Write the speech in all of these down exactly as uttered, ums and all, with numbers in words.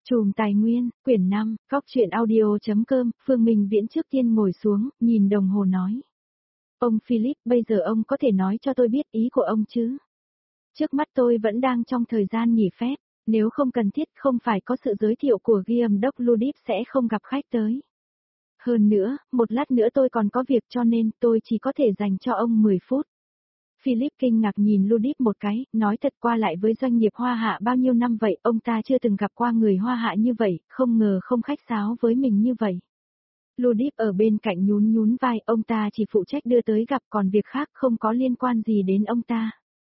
Chùm Tài Nguyên, quyển năm, góc truyện audio.com, Phương Minh Viễn trước tiên ngồi xuống, nhìn đồng hồ nói. Ông Philip, bây giờ ông có thể nói cho tôi biết ý của ông chứ? Trước mắt tôi vẫn đang trong thời gian nghỉ phép, nếu không cần thiết không phải có sự giới thiệu của Guillaume Đốc Ludip sẽ không gặp khách tới. Hơn nữa, một lát nữa tôi còn có việc cho nên tôi chỉ có thể dành cho ông mười phút. Philip kinh ngạc nhìn Ludip một cái, nói thật qua lại với doanh nghiệp Hoa Hạ bao nhiêu năm vậy, ông ta chưa từng gặp qua người Hoa Hạ như vậy, không ngờ không khách sáo với mình như vậy. Ludip ở bên cạnh nhún nhún vai, ông ta chỉ phụ trách đưa tới gặp còn việc khác không có liên quan gì đến ông ta.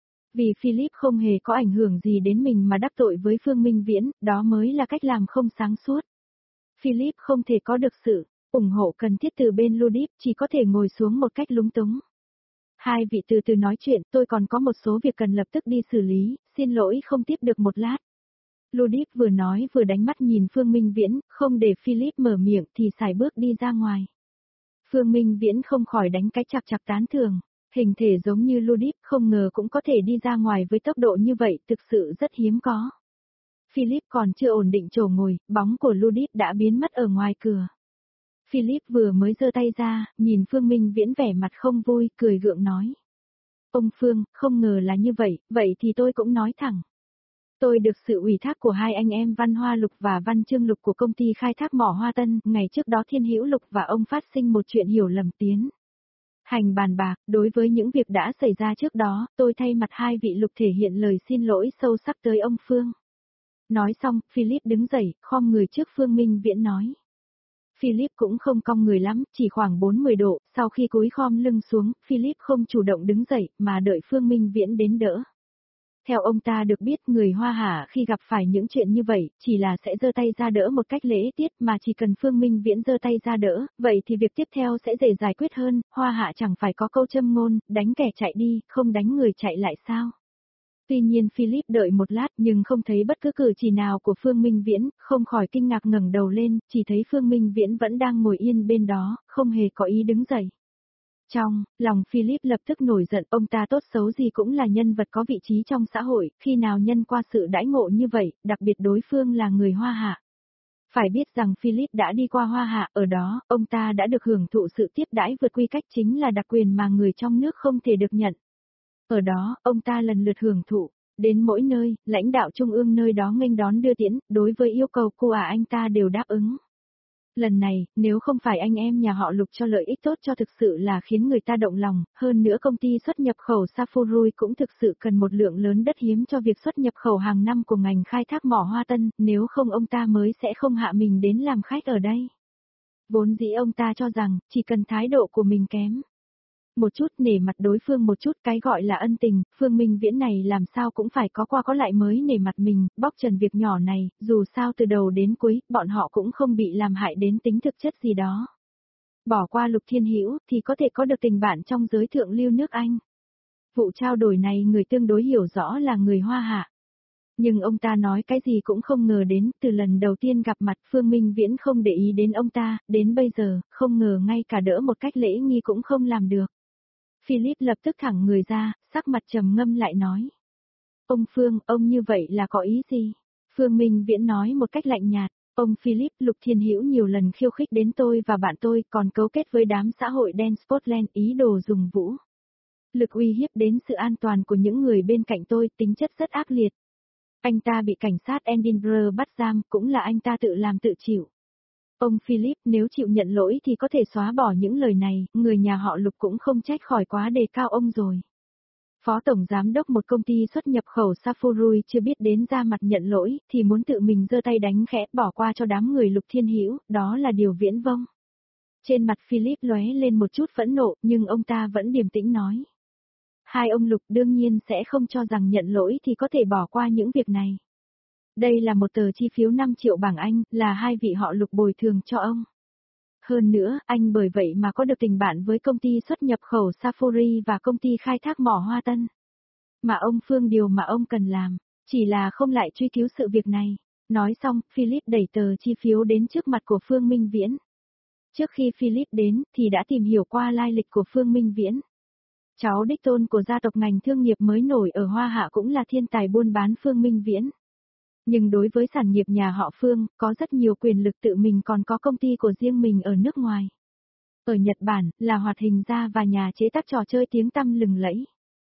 Vì Philip không hề có ảnh hưởng gì đến mình mà đắc tội với Phương Minh Viễn, đó mới là cách làm không sáng suốt. Philip không thể có được sự ủng hộ cần thiết từ bên Ludip, chỉ có thể ngồi xuống một cách lúng túng. Hai vị từ từ nói chuyện, tôi còn có một số việc cần lập tức đi xử lý, xin lỗi không tiếp được một lát. Ludip vừa nói vừa đánh mắt nhìn Phương Minh Viễn, không để Philip mở miệng thì sải bước đi ra ngoài. Phương Minh Viễn không khỏi đánh cái chạc chạc tán thưởng, hình thể giống như Ludip không ngờ cũng có thể đi ra ngoài với tốc độ như vậy, thực sự rất hiếm có. Philip còn chưa ổn định chỗ ngồi, bóng của Ludip đã biến mất ở ngoài cửa. Philip vừa mới giơ tay ra, nhìn Phương Minh Viễn vẻ mặt không vui, cười gượng nói. Ông Phương, không ngờ là như vậy, vậy thì tôi cũng nói thẳng. Tôi được sự ủy thác của hai anh em Văn Hoa Lục và Văn Trương Lục của công ty khai thác mỏ Hoa Tân, ngày trước đó Thiên Hữu Lục và ông phát sinh một chuyện hiểu lầm tiến. Hành bàn bạc, đối với những việc đã xảy ra trước đó, tôi thay mặt hai vị Lục thể hiện lời xin lỗi sâu sắc tới ông Phương. Nói xong, Philip đứng dậy, khom người trước Phương Minh Viễn nói. Philip cũng không cong người lắm, chỉ khoảng bốn mươi độ, sau khi cúi khom lưng xuống, Philip không chủ động đứng dậy, mà đợi Phương Minh Viễn đến đỡ. Theo ông ta được biết người Hoa Hạ khi gặp phải những chuyện như vậy, chỉ là sẽ giơ tay ra đỡ một cách lễ tiết mà chỉ cần Phương Minh Viễn giơ tay ra đỡ, vậy thì việc tiếp theo sẽ dễ giải quyết hơn, Hoa Hạ chẳng phải có câu châm ngôn, đánh kẻ chạy đi, không đánh người chạy lại sao. Tuy nhiên Philip đợi một lát nhưng không thấy bất cứ cử chỉ nào của Phương Minh Viễn, không khỏi kinh ngạc ngẩng đầu lên, chỉ thấy Phương Minh Viễn vẫn đang ngồi yên bên đó, không hề có ý đứng dậy. Trong lòng Philip lập tức nổi giận, ông ta tốt xấu gì cũng là nhân vật có vị trí trong xã hội, khi nào nhân qua sự đãi ngộ như vậy, đặc biệt đối phương là người Hoa Hạ. Phải biết rằng Philip đã đi qua Hoa Hạ, ở đó, ông ta đã được hưởng thụ sự tiếp đãi vượt quy cách chính là đặc quyền mà người trong nước không thể được nhận. Ở đó, ông ta lần lượt hưởng thụ, đến mỗi nơi, lãnh đạo trung ương nơi đó nghênh đón đưa tiễn, đối với yêu cầu của à anh ta đều đáp ứng. Lần này, nếu không phải anh em nhà họ Lục cho lợi ích tốt cho thực sự là khiến người ta động lòng, hơn nữa công ty xuất nhập khẩu Saforui cũng thực sự cần một lượng lớn đất hiếm cho việc xuất nhập khẩu hàng năm của ngành khai thác mỏ Hoa Tân, nếu không ông ta mới sẽ không hạ mình đến làm khách ở đây. Vốn dĩ ông ta cho rằng, chỉ cần thái độ của mình kém một chút, nể mặt đối phương một chút, cái gọi là ân tình, Phương Minh Viễn này làm sao cũng phải có qua có lại mới nể mặt mình, bóc trần việc nhỏ này, dù sao từ đầu đến cuối, bọn họ cũng không bị làm hại đến tính thực chất gì đó. Bỏ qua Lục Thiên Hữu thì có thể có được tình bạn trong giới thượng lưu nước Anh. Vụ trao đổi này người tương đối hiểu rõ là người Hoa Hạ. Nhưng ông ta nói cái gì cũng không ngờ đến, từ lần đầu tiên gặp mặt Phương Minh Viễn không để ý đến ông ta, đến bây giờ, không ngờ ngay cả đỡ một cách lễ nghi cũng không làm được. Philip lập tức thẳng người ra, sắc mặt trầm ngâm lại nói. Ông Phương, ông như vậy là có ý gì? Phương Minh Viễn nói một cách lạnh nhạt, ông Philip, Lục Thiên Hữu nhiều lần khiêu khích đến tôi và bạn tôi, còn cấu kết với đám xã hội đen Scotland ý đồ dùng vũ lực uy hiếp đến sự an toàn của những người bên cạnh tôi, tính chất rất ác liệt. Anh ta bị cảnh sát Edinburgh bắt giam, cũng là anh ta tự làm tự chịu. Ông Philip nếu chịu nhận lỗi thì có thể xóa bỏ những lời này, người nhà họ Lục cũng không trách khỏi quá đề cao ông rồi. Phó Tổng Giám đốc một công ty xuất nhập khẩu Saforui chưa biết đến ra mặt nhận lỗi, thì muốn tự mình giơ tay đánh khẽ bỏ qua cho đám người Lục Thiên Hữu, đó là điều viễn vông. Trên mặt Philip lóe lên một chút phẫn nộ, nhưng ông ta vẫn điềm tĩnh nói. Hai ông Lục đương nhiên sẽ không cho rằng nhận lỗi thì có thể bỏ qua những việc này. Đây là một tờ chi phiếu năm triệu bảng Anh, là hai vị họ Lục bồi thường cho ông. Hơn nữa, anh bởi vậy mà có được tình bạn với công ty xuất nhập khẩu Safori và công ty khai thác mỏ Hoa Tân. Mà ông Phương điều mà ông cần làm, chỉ là không lại truy cứu sự việc này. Nói xong, Philip đẩy tờ chi phiếu đến trước mặt của Phương Minh Viễn. Trước khi Philip đến, thì đã tìm hiểu qua lai lịch của Phương Minh Viễn. Cháu đích tôn của gia tộc ngành thương nghiệp mới nổi ở Hoa Hạ cũng là thiên tài buôn bán Phương Minh Viễn. Nhưng đối với sản nghiệp nhà họ Phương, có rất nhiều quyền lực tự mình còn có công ty của riêng mình ở nước ngoài. Ở Nhật Bản, là hoạt hình gia và nhà chế tác trò chơi tiếng tăm lừng lẫy.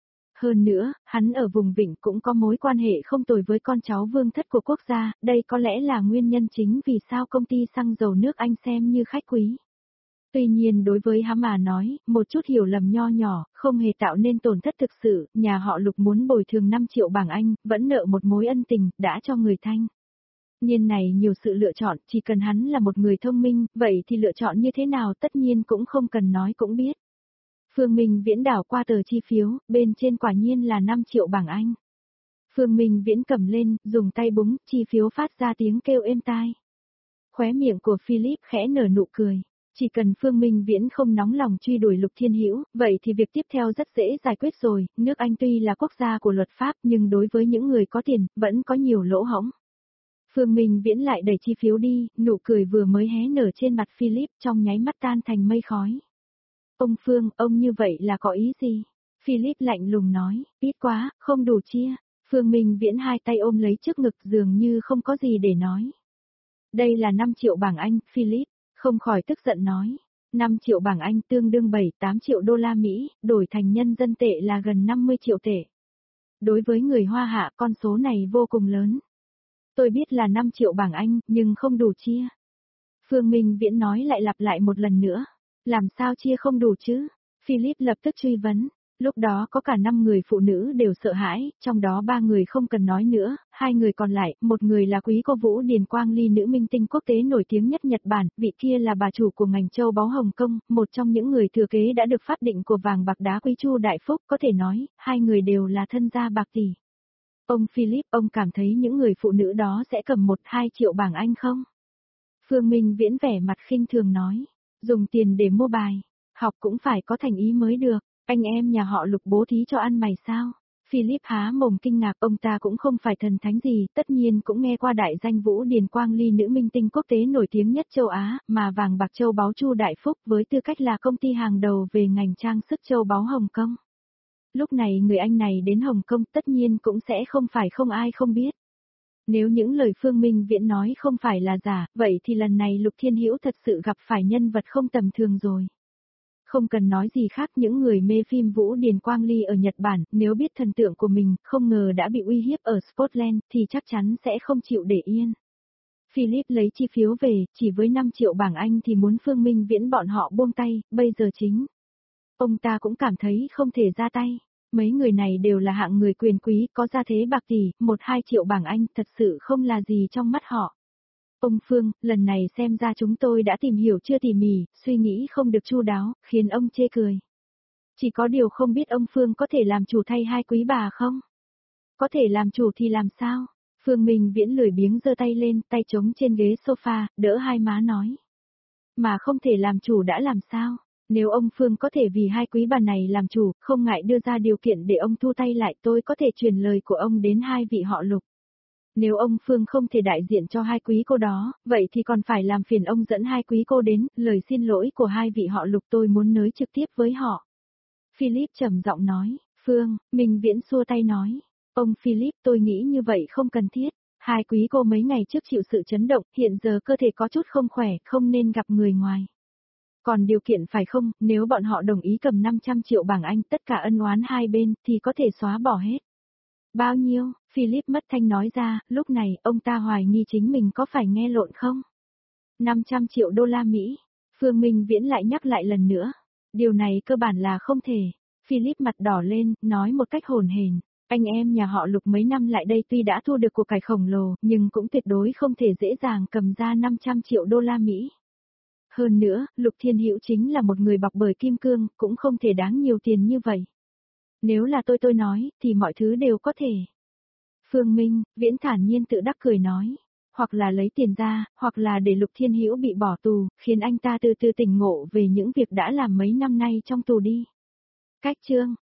Hơn nữa, hắn ở vùng Vịnh cũng có mối quan hệ không tồi với con cháu vương thất của quốc gia, đây có lẽ là nguyên nhân chính vì sao công ty xăng dầu nước Anh xem như khách quý. Tuy nhiên đối với hắn mà nói, một chút hiểu lầm nho nhỏ, không hề tạo nên tổn thất thực sự, nhà họ Lục muốn bồi thường năm triệu bảng Anh, vẫn nợ một mối ân tình, đã cho người Thanh. Nhiên này nhiều sự lựa chọn, chỉ cần hắn là một người thông minh, vậy thì lựa chọn như thế nào tất nhiên cũng không cần nói cũng biết. Phương Minh Viễn đảo qua tờ chi phiếu, bên trên quả nhiên là năm triệu bảng Anh. Phương Minh Viễn cầm lên, dùng tay búng, chi phiếu phát ra tiếng kêu êm tai. Khóe miệng của Philip khẽ nở nụ cười. Chỉ cần Phương Minh Viễn không nóng lòng truy đuổi Lục Thiên Hữu, vậy thì việc tiếp theo rất dễ giải quyết rồi, nước Anh tuy là quốc gia của luật pháp nhưng đối với những người có tiền, vẫn có nhiều lỗ hổng. Phương Minh Viễn lại đẩy chi phiếu đi, nụ cười vừa mới hé nở trên mặt Philip trong nháy mắt tan thành mây khói. Ông Phương, ông như vậy là có ý gì? Philip lạnh lùng nói, ít quá, không đủ chia. Phương Minh Viễn hai tay ôm lấy trước ngực dường như không có gì để nói. Đây là năm triệu bảng Anh, Philip, không khỏi tức giận nói. năm triệu bảng Anh tương đương bảy tám triệu đô la Mỹ, đổi thành nhân dân tệ là gần năm mươi triệu tệ. Đối với người Hoa Hạ con số này vô cùng lớn. Tôi biết là năm triệu bảng Anh, nhưng không đủ chia. Phương Minh Viễn nói lại lặp lại một lần nữa. Làm sao chia không đủ chứ? Philip lập tức truy vấn. Lúc đó có cả năm người phụ nữ đều sợ hãi, trong đó ba người không cần nói nữa, hai người còn lại, một người là quý cô Vũ Điền Quang Ly nữ minh tinh quốc tế nổi tiếng nhất Nhật Bản, vị kia là bà chủ của ngành châu báu Hồng Kông, một trong những người thừa kế đã được pháp định của vàng bạc đá quý Chu Đại Phúc, có thể nói, hai người đều là thân gia bạc tỷ. Ông Philip, ông cảm thấy những người phụ nữ đó sẽ cầm một hai triệu bảng Anh không? Phương Minh Viễn vẻ mặt khinh thường nói, dùng tiền để mua bài, học cũng phải có thành ý mới được. Anh em nhà họ Lục bố thí cho ăn mày sao? Philip há mồm kinh ngạc, ông ta cũng không phải thần thánh gì, tất nhiên cũng nghe qua đại danh Vũ Điền Quang Ly nữ minh tinh quốc tế nổi tiếng nhất châu Á, mà vàng bạc châu báu Chu Đại Phúc với tư cách là công ty hàng đầu về ngành trang sức châu báu Hồng Kông. Lúc này người anh này đến Hồng Kông tất nhiên cũng sẽ không phải không ai không biết. Nếu những lời Phương Minh Viễn nói không phải là giả, vậy thì lần này Lục Thiên Hữu thật sự gặp phải nhân vật không tầm thường rồi. Không cần nói gì khác, những người mê phim Vũ Điền Quang Ly ở Nhật Bản, nếu biết thần tượng của mình, không ngờ đã bị uy hiếp ở Scotland, thì chắc chắn sẽ không chịu để yên. Philip lấy chi phiếu về, chỉ với năm triệu bảng Anh thì muốn Phương Minh Viễn bọn họ buông tay, bây giờ chính. Ông ta cũng cảm thấy không thể ra tay. Mấy người này đều là hạng người quyền quý, có gia thế bạc tỷ, một hai triệu bảng Anh thật sự không là gì trong mắt họ. Ông Phương, lần này xem ra chúng tôi đã tìm hiểu chưa tỉ mỉ, suy nghĩ không được chu đáo, khiến ông chê cười. Chỉ có điều không biết ông Phương có thể làm chủ thay hai quý bà không? Có thể làm chủ thì làm sao? Phương Minh Viễn lười biếng giơ tay lên, tay trống trên ghế sofa, đỡ hai má nói. Mà không thể làm chủ đã làm sao? Nếu ông Phương có thể vì hai quý bà này làm chủ, không ngại đưa ra điều kiện để ông thu tay lại, tôi có thể truyền lời của ông đến hai vị họ Lục. Nếu ông Phương không thể đại diện cho hai quý cô đó, vậy thì còn phải làm phiền ông dẫn hai quý cô đến, lời xin lỗi của hai vị họ Lục tôi muốn nới trực tiếp với họ. Philip trầm giọng nói, Phương, Minh Viễn xua tay nói, ông Philip tôi nghĩ như vậy không cần thiết, hai quý cô mấy ngày trước chịu sự chấn động, hiện giờ cơ thể có chút không khỏe, không nên gặp người ngoài. Còn điều kiện phải không, nếu bọn họ đồng ý cầm năm trăm triệu bảng Anh tất cả ân oán hai bên thì có thể xóa bỏ hết. Bao nhiêu? Philip mất thanh nói ra, lúc này ông ta hoài nghi chính mình có phải nghe lộn không? năm trăm triệu đô la Mỹ. Phương Minh Viễn lại nhắc lại lần nữa. Điều này cơ bản là không thể. Philip mặt đỏ lên, nói một cách hồn hển. Anh em nhà họ Lục mấy năm lại đây tuy đã thu được của cải khổng lồ, nhưng cũng tuyệt đối không thể dễ dàng cầm ra năm trăm triệu đô la Mỹ. Hơn nữa, Lục Thiên Hữu chính là một người bọc bởi kim cương, cũng không thể đáng nhiều tiền như vậy. Nếu là tôi tôi nói, thì mọi thứ đều có thể. Phương Minh, Viễn thản nhiên tự đắc cười nói. Hoặc là lấy tiền ra, hoặc là để Lục Thiên Hữu bị bỏ tù, khiến anh ta từ từ tỉnh ngộ về những việc đã làm mấy năm nay trong tù đi. Cách chương.